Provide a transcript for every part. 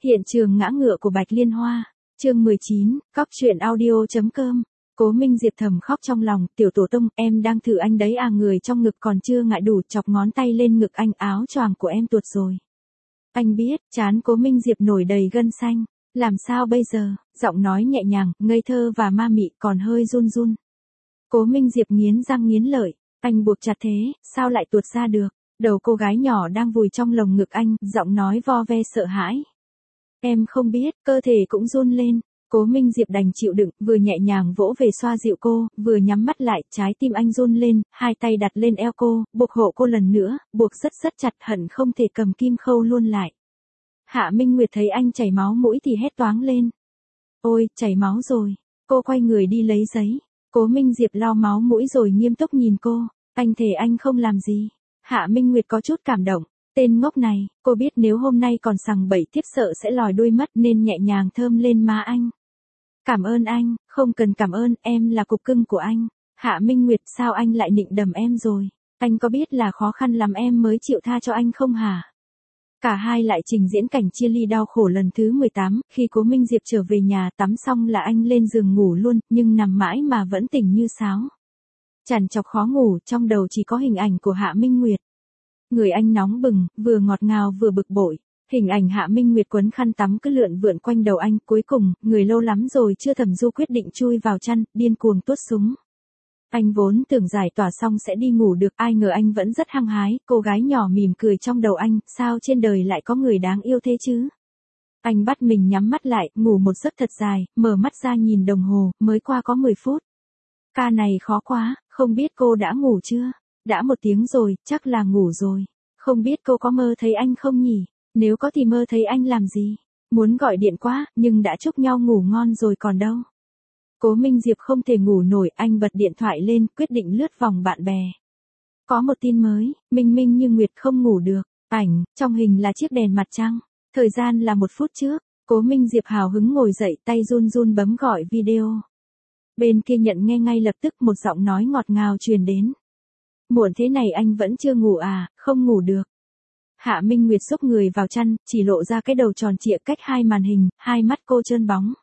Hiện trường ngã ngựa của Bạch Liên Hoa, chương 19, cóc truyện audio.com. Cố Minh Diệp thầm khóc trong lòng, tiểu tổ tông, em đang thử anh đấy à, người trong ngực còn chưa ngại đủ, chọc ngón tay lên ngực anh, áo choàng của em tuột rồi. Anh biết, trán Cố Minh Diệp nổi đầy gân xanh, làm sao bây giờ, giọng nói nhẹ nhàng, ngây thơ và ma mị, còn hơi run run. Cố Minh Diệp nghiến răng nghiến lợi, anh buộc chặt thế, sao lại tuột ra được, đầu cô gái nhỏ đang vùi trong lồng ngực anh, giọng nói vo ve sợ hãi. Em không biết, cơ thể cũng run lên. Cố Minh Diệp đành chịu đựng, vừa nhẹ nhàng vỗ về xoa dịu cô, vừa nhắm mắt lại, trái tim anh run lên, hai tay đặt lên eo cô, buộc hộ cô lần nữa, buộc rất chặt, hận không thể cầm kim khâu luôn lại. Hạ Minh Nguyệt thấy anh chảy máu mũi thì hét toáng lên. Ôi, chảy máu rồi. Cô quay người đi lấy giấy. Cố Minh Diệp lau máu mũi rồi nghiêm túc nhìn cô. Anh thề anh không làm gì. Hạ Minh Nguyệt có chút cảm động. Tên ngốc này, cô biết nếu hôm nay còn sằng bậy tiếp sợ sẽ lòi đuôi mất nên nhẹ nhàng thơm lên má anh. Cảm ơn anh, không cần cảm ơn, em là cục cưng của anh. Hạ Minh Nguyệt, sao anh lại nịnh đầm em rồi? Anh có biết là khó khăn lắm em mới chịu tha cho anh không hả? Cả hai lại trình diễn cảnh chia ly đau khổ lần thứ 18, khi Cố Minh Diệp trở về nhà tắm xong là anh lên giường ngủ luôn, nhưng nằm mãi mà vẫn tỉnh như sáo. Trằn trọc khó ngủ, trong đầu chỉ có hình ảnh của Hạ Minh Nguyệt. Người anh nóng bừng, vừa ngọt ngào vừa bực bội. Hình ảnh Hạ Minh Nguyệt quấn khăn tắm cứ lượn vượn quanh đầu anh, cuối cùng, người lâu lắm rồi chưa thầm du quyết định chui vào chăn, điên cuồng tuốt súng. Anh vốn tưởng giải tỏa xong sẽ đi ngủ được, ai ngờ anh vẫn rất hăng hái, cô gái nhỏ mỉm cười trong đầu anh, sao trên đời lại có người đáng yêu thế chứ? Anh bắt mình nhắm mắt lại, ngủ một giấc thật dài, mở mắt ra nhìn đồng hồ, mới qua có 10 phút. Ca này khó quá, không biết cô đã ngủ chưa? Đã 1 tiếng rồi, chắc là ngủ rồi. Không biết cô có mơ thấy anh không nhỉ? Nếu có thì mơ thấy anh làm gì? Muốn gọi điện quá, nhưng đã chúc nhau ngủ ngon rồi còn đâu. Cố Minh Diệp không thể ngủ nổi, anh bật điện thoại lên, quyết định lướt vòng bạn bè. Có một tin mới, Minh Minh như Nguyệt không ngủ được, ảnh, trong hình là chiếc đèn mặt trăng. Thời gian là 1 phút trước, Cố Minh Diệp hào hứng ngồi dậy, tay run run bấm gọi video. Bên kia nhận nghe ngay lập tức, một giọng nói ngọt ngào truyền đến. Muộn thế này anh vẫn chưa ngủ à, không ngủ được. Hạ Minh Nguyệt xúc người vào chăn, chỉ lộ ra cái đầu tròn trịa cách hai màn hình, hai mắt cô trơn bóng.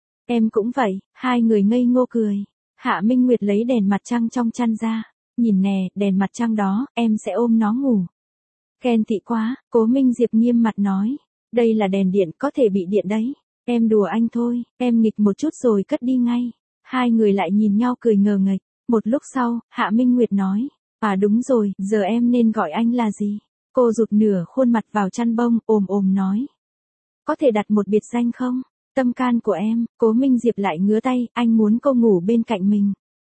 Em cũng vậy, hai người ngây ngô cười. Hạ Minh Nguyệt lấy đèn mặt trăng trong chăn ra. Nhìn nè, đèn mặt trăng đó, em sẽ ôm nó ngủ. Ghen tị quá, Cố Minh Diệp nghiêm mặt nói. Đây là đèn điện, có thể bị điện đấy. Em đùa anh thôi, em nghịch một chút rồi cất đi ngay. Hai người lại nhìn nhau cười ngờ nghệch. Một lúc sau, Hạ Minh Nguyệt nói. À đúng rồi, giờ em nên gọi anh là gì? Cô rụt nửa khuôn mặt vào chăn bông, ồm nói. Có thể đặt một biệt danh không? Tâm can của em. Cố Minh Diệp lại ngứa tay, anh muốn cô ngủ bên cạnh mình.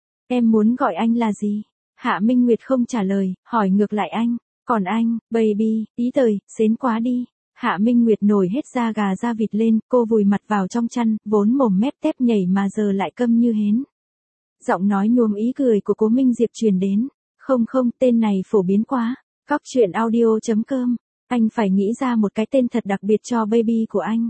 Em muốn gọi anh là gì? Hạ Minh Nguyệt không trả lời, hỏi ngược lại anh. Còn anh, baby, ý tời, xến quá đi. Hạ Minh Nguyệt nổi hết da gà da vịt lên, cô vùi mặt vào trong chăn, vốn mồm mép tép nhảy mà giờ lại câm như hến. Giọng nói nhuốm ý cười của Cố Minh Diệp truyền đến. Không, tên này phổ biến quá. Cóc truyện audio.com. Anh phải nghĩ ra một cái tên thật đặc biệt cho baby của anh.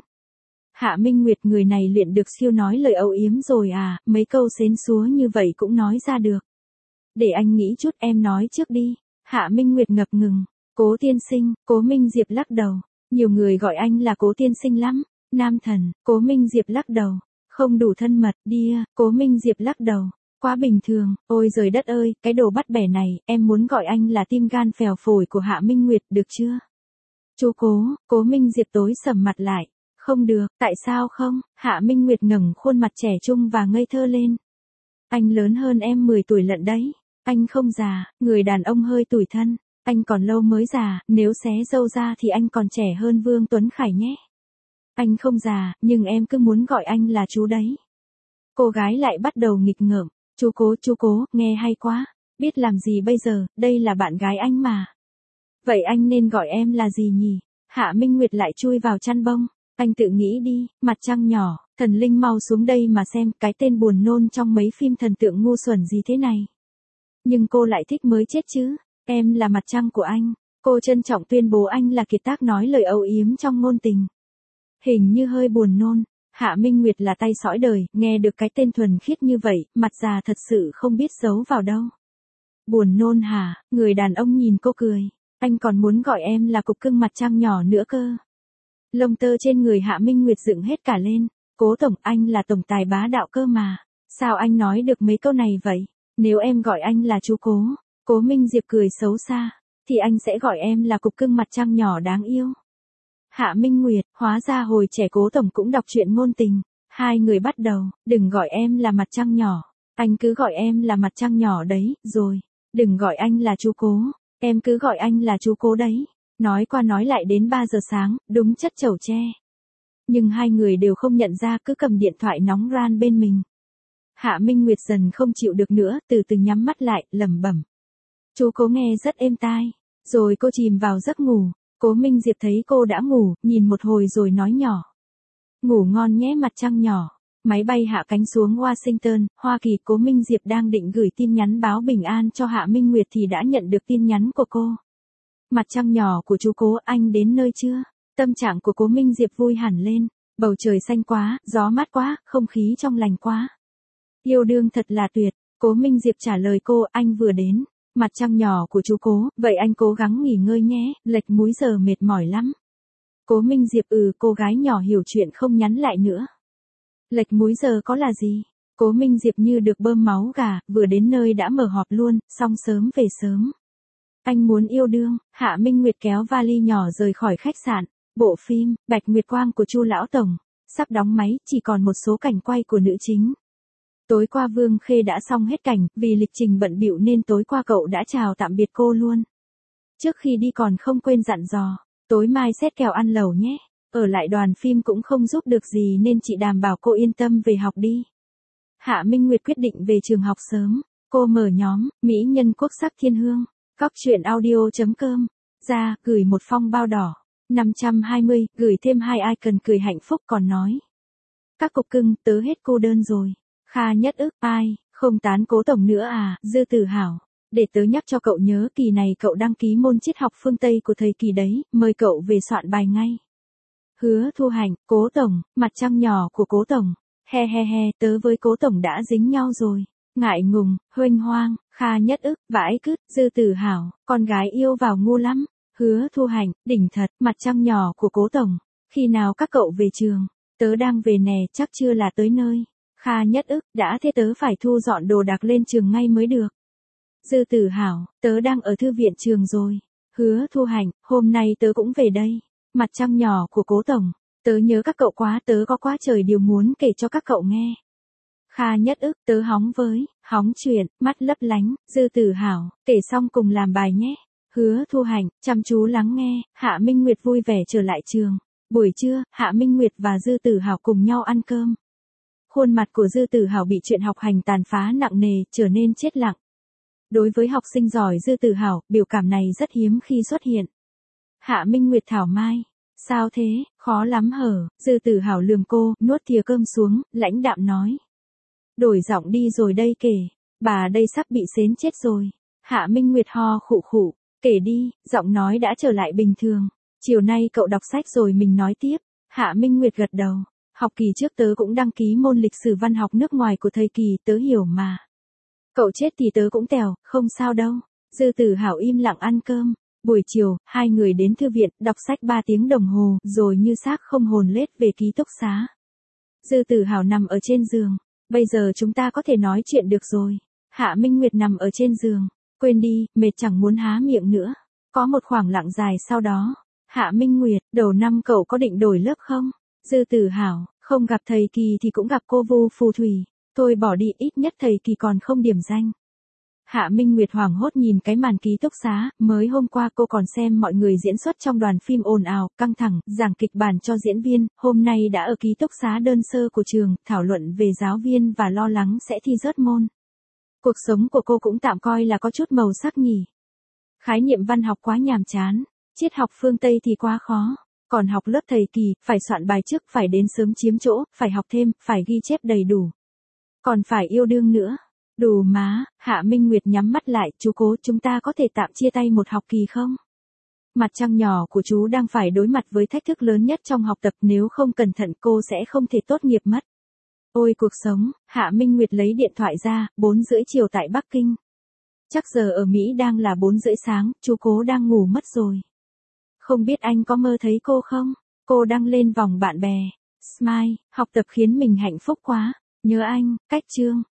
Hạ Minh Nguyệt, người này luyện được siêu nói lời âu yếm rồi à, mấy câu xến xúa như vậy cũng nói ra được. Để anh nghĩ chút, em nói trước đi. Hạ Minh Nguyệt ngập ngừng. Cố tiên sinh. Cố Minh Diệp lắc đầu. Nhiều người gọi anh là Cố tiên sinh lắm. Nam thần. Cố Minh Diệp lắc đầu. Không đủ thân mật, dear. Cố Minh Diệp lắc đầu. Quá bình thường, ôi giời đất ơi, cái đồ bắt bẻ này, em muốn gọi anh là tim gan phèo phổi của Hạ Minh Nguyệt, được chưa? Chú Cố Minh Diệp tối sầm mặt lại. Không được, tại sao không? Hạ Minh Nguyệt ngẩng khuôn mặt trẻ trung và ngây thơ lên. Anh lớn hơn em 10 tuổi lận đấy. Anh không già, người đàn ông hơi tủi thân. Anh còn lâu mới già, nếu xé râu ra thì anh còn trẻ hơn Vương Tuấn Khải nhé. Anh không già, nhưng em cứ muốn gọi anh là chú đấy. Cô gái lại bắt đầu nghịch ngợm. Chú Cố, nghe hay quá. Biết làm gì bây giờ, đây là bạn gái anh mà. Vậy anh nên gọi em là gì nhỉ? Hạ Minh Nguyệt lại chui vào chăn bông. Anh tự nghĩ đi, mặt trăng nhỏ, thần linh mau xuống đây mà xem, cái tên buồn nôn trong mấy phim thần tượng ngu xuẩn gì thế này. Nhưng cô lại thích mới chết chứ. Em là mặt trăng của anh. Cô trân trọng tuyên bố anh là kiệt tác nói lời âu yếm trong ngôn tình. Hình như hơi buồn nôn. Hạ Minh Nguyệt là tay sõi đời, nghe được cái tên thuần khiết như vậy, mặt già thật sự không biết giấu vào đâu. Buồn nôn hả? Người đàn ông nhìn cô cười. Anh còn muốn gọi em là cục cưng mặt trăng nhỏ nữa cơ. Lông tơ trên người Hạ Minh Nguyệt dựng hết cả lên. Cố tổng, anh là tổng tài bá đạo cơ mà. Sao anh nói được mấy câu này vậy? Nếu em gọi anh là chú Cố, Cố Minh Diệp cười xấu xa, thì anh sẽ gọi em là cục cưng mặt trăng nhỏ đáng yêu. Hạ Minh Nguyệt, hóa ra hồi trẻ Cố tổng cũng đọc truyện ngôn tình. Hai người bắt đầu, đừng gọi em là mặt trăng nhỏ. Anh cứ gọi em là mặt trăng nhỏ đấy, rồi. Đừng gọi anh là chú Cố. Em cứ gọi anh là chú Cố đấy. Nói qua nói lại đến 3 giờ sáng, đúng chất chẩu tre. Nhưng hai người đều không nhận ra, cứ cầm điện thoại nóng ran bên mình. Hạ Minh Nguyệt dần không chịu được nữa, từ từ nhắm mắt lại, lẩm bẩm. Chú Cố nghe rất êm tai. Rồi cô chìm vào giấc ngủ. Cố Minh Diệp thấy cô đã ngủ, nhìn một hồi rồi nói nhỏ. Ngủ ngon nhé mặt trăng nhỏ. Máy bay hạ cánh xuống Washington, Hoa Kỳ. Cố Minh Diệp đang định gửi tin nhắn báo bình an cho Hạ Minh Nguyệt thì đã nhận được tin nhắn của cô. Mặt trăng nhỏ của chú Cố, anh đến nơi chưa? Tâm trạng của Cố Minh Diệp vui hẳn lên. Bầu trời xanh quá, gió mát quá, không khí trong lành quá. Yêu đương thật là tuyệt. Cố Minh Diệp trả lời cô, anh vừa đến. Mặt trăng nhỏ của chú Cố, vậy anh cố gắng nghỉ ngơi nhé, lệch múi giờ mệt mỏi lắm. Cố Minh Diệp cô gái nhỏ hiểu chuyện không nhắn lại nữa. Lệch múi giờ có là gì? Cố Minh Diệp như được bơm máu gà, vừa đến nơi đã mở họp luôn, xong sớm về sớm. Anh muốn yêu đương. Hạ Minh Nguyệt kéo vali nhỏ rời khỏi khách sạn. Bộ phim Bạch Nguyệt Quang của Chu lão tổng sắp đóng máy, chỉ còn một số cảnh quay của nữ chính. Tối qua Vương Khê đã xong hết cảnh, vì lịch trình bận bịu nên tối qua cậu đã chào tạm biệt cô luôn. Trước khi đi còn không quên dặn dò, tối mai xét kèo ăn lẩu nhé. Ở lại đoàn phim cũng không giúp được gì nên chị đảm bảo cô yên tâm về học đi. Hạ Minh Nguyệt quyết định về trường học sớm. Cô mở nhóm Mỹ nhân quốc sắc thiên hương. Cóc truyện audio.com ra, gửi một phong bao đỏ. 520, gửi thêm 2 icon cười hạnh phúc còn nói. Các cục cưng, tớ hết cô đơn rồi. Kha Nhất Ức, ai, không tán Cố tổng nữa à, Dư Tử Hảo. Để tớ nhắc cho cậu nhớ, kỳ này cậu đăng ký môn triết học phương Tây của thầy Kỳ đấy, mời cậu về soạn bài ngay. Hứa Thu Hành, Cố tổng, mặt trăng nhỏ của Cố tổng. He he he, tớ với Cố tổng đã dính nhau rồi. Ngại ngùng, huênh hoang, Kha Nhất Ức, vãi cứt, Dư Tử Hảo, con gái yêu vào ngu lắm. Hứa Thu Hành, đỉnh thật, mặt trăng nhỏ của Cố tổng. Khi nào các cậu về trường? Tớ đang về nè, chắc chưa là tới nơi. Kha Nhất Ức, đã thế tớ phải thu dọn đồ đạc lên trường ngay mới được. Dư Tử Hảo, tớ đang ở thư viện trường rồi. Hứa Thu Hành, hôm nay tớ cũng về đây. Mặt trăng nhỏ của Cố tổng. Tớ nhớ các cậu quá, tớ có quá trời điều muốn kể cho các cậu nghe. Kha Nhất Ức, tớ hóng chuyện, mắt lấp lánh. Dư Tử Hảo, kể xong cùng làm bài nhé. Hứa Thu Hành, chăm chú lắng nghe. Hạ Minh Nguyệt vui vẻ trở lại trường. Buổi trưa, Hạ Minh Nguyệt và Dư Tử Hảo cùng nhau ăn cơm. Khuôn mặt của Dư Tử Hảo bị chuyện học hành tàn phá nặng nề, trở nên chết lặng. Đối với học sinh giỏi Dư Tử Hảo, biểu cảm này rất hiếm khi xuất hiện. Hạ Minh Nguyệt thảo mai. Sao thế, khó lắm hở? Dư Tử Hảo lườm cô, nuốt thìa cơm xuống, lãnh đạm nói. Đổi giọng đi rồi đây kể. Bà đây sắp bị xến chết rồi. Hạ Minh Nguyệt ho khụ khụ. Kể đi, giọng nói đã trở lại bình thường. Chiều nay cậu đọc sách rồi mình nói tiếp. Hạ Minh Nguyệt gật đầu. Học kỳ trước tớ cũng đăng ký môn lịch sử văn học nước ngoài của thầy Kỳ, tớ hiểu mà. Cậu chết thì tớ cũng tèo, không sao đâu. Dư Tử Hảo im lặng ăn cơm. Buổi chiều, hai người đến thư viện, đọc sách 3 tiếng đồng hồ, rồi như xác không hồn lết về ký túc xá. Dư Tử Hảo nằm ở trên giường. Bây giờ chúng ta có thể nói chuyện được rồi. Hạ Minh Nguyệt nằm ở trên giường. Quên đi, mệt chẳng muốn há miệng nữa. Có một khoảng lặng dài sau đó. Hạ Minh Nguyệt, đầu năm cậu có định đổi lớp không? Dư Tử Hảo, không gặp thầy Kỳ thì cũng gặp cô Vu Phù Thủy. Thôi bỏ đi, ít nhất thầy Kỳ còn không điểm danh. Hạ Minh Nguyệt hoảng hốt nhìn cái màn ký túc xá, mới hôm qua cô còn xem mọi người diễn xuất trong đoàn phim ồn ào, căng thẳng, giảng kịch bản cho diễn viên, hôm nay đã ở ký túc xá đơn sơ của trường, thảo luận về giáo viên và lo lắng sẽ thi rớt môn. Cuộc sống của cô cũng tạm coi là có chút màu sắc nhỉ. Khái niệm văn học quá nhàm chán, triết học phương Tây thì quá khó. Còn học lớp thầy Kỳ, phải soạn bài trước, phải đến sớm chiếm chỗ, phải học thêm, phải ghi chép đầy đủ. Còn phải yêu đương nữa. Đủ má, Hạ Minh Nguyệt nhắm mắt lại, chú Cố, chúng ta có thể tạm chia tay một học kỳ không? Mặt trăng nhỏ của chú đang phải đối mặt với thách thức lớn nhất trong học tập, nếu không cẩn thận cô sẽ không thể tốt nghiệp mất. Ôi cuộc sống, Hạ Minh Nguyệt lấy điện thoại ra, 4:30 chiều tại Bắc Kinh. Chắc giờ ở Mỹ đang là 4:30 sáng, chú Cố đang ngủ mất rồi. Không biết anh có mơ thấy cô không? Cô đăng lên vòng bạn bè. Smile, học tập khiến mình hạnh phúc quá. Nhớ anh, cách chương.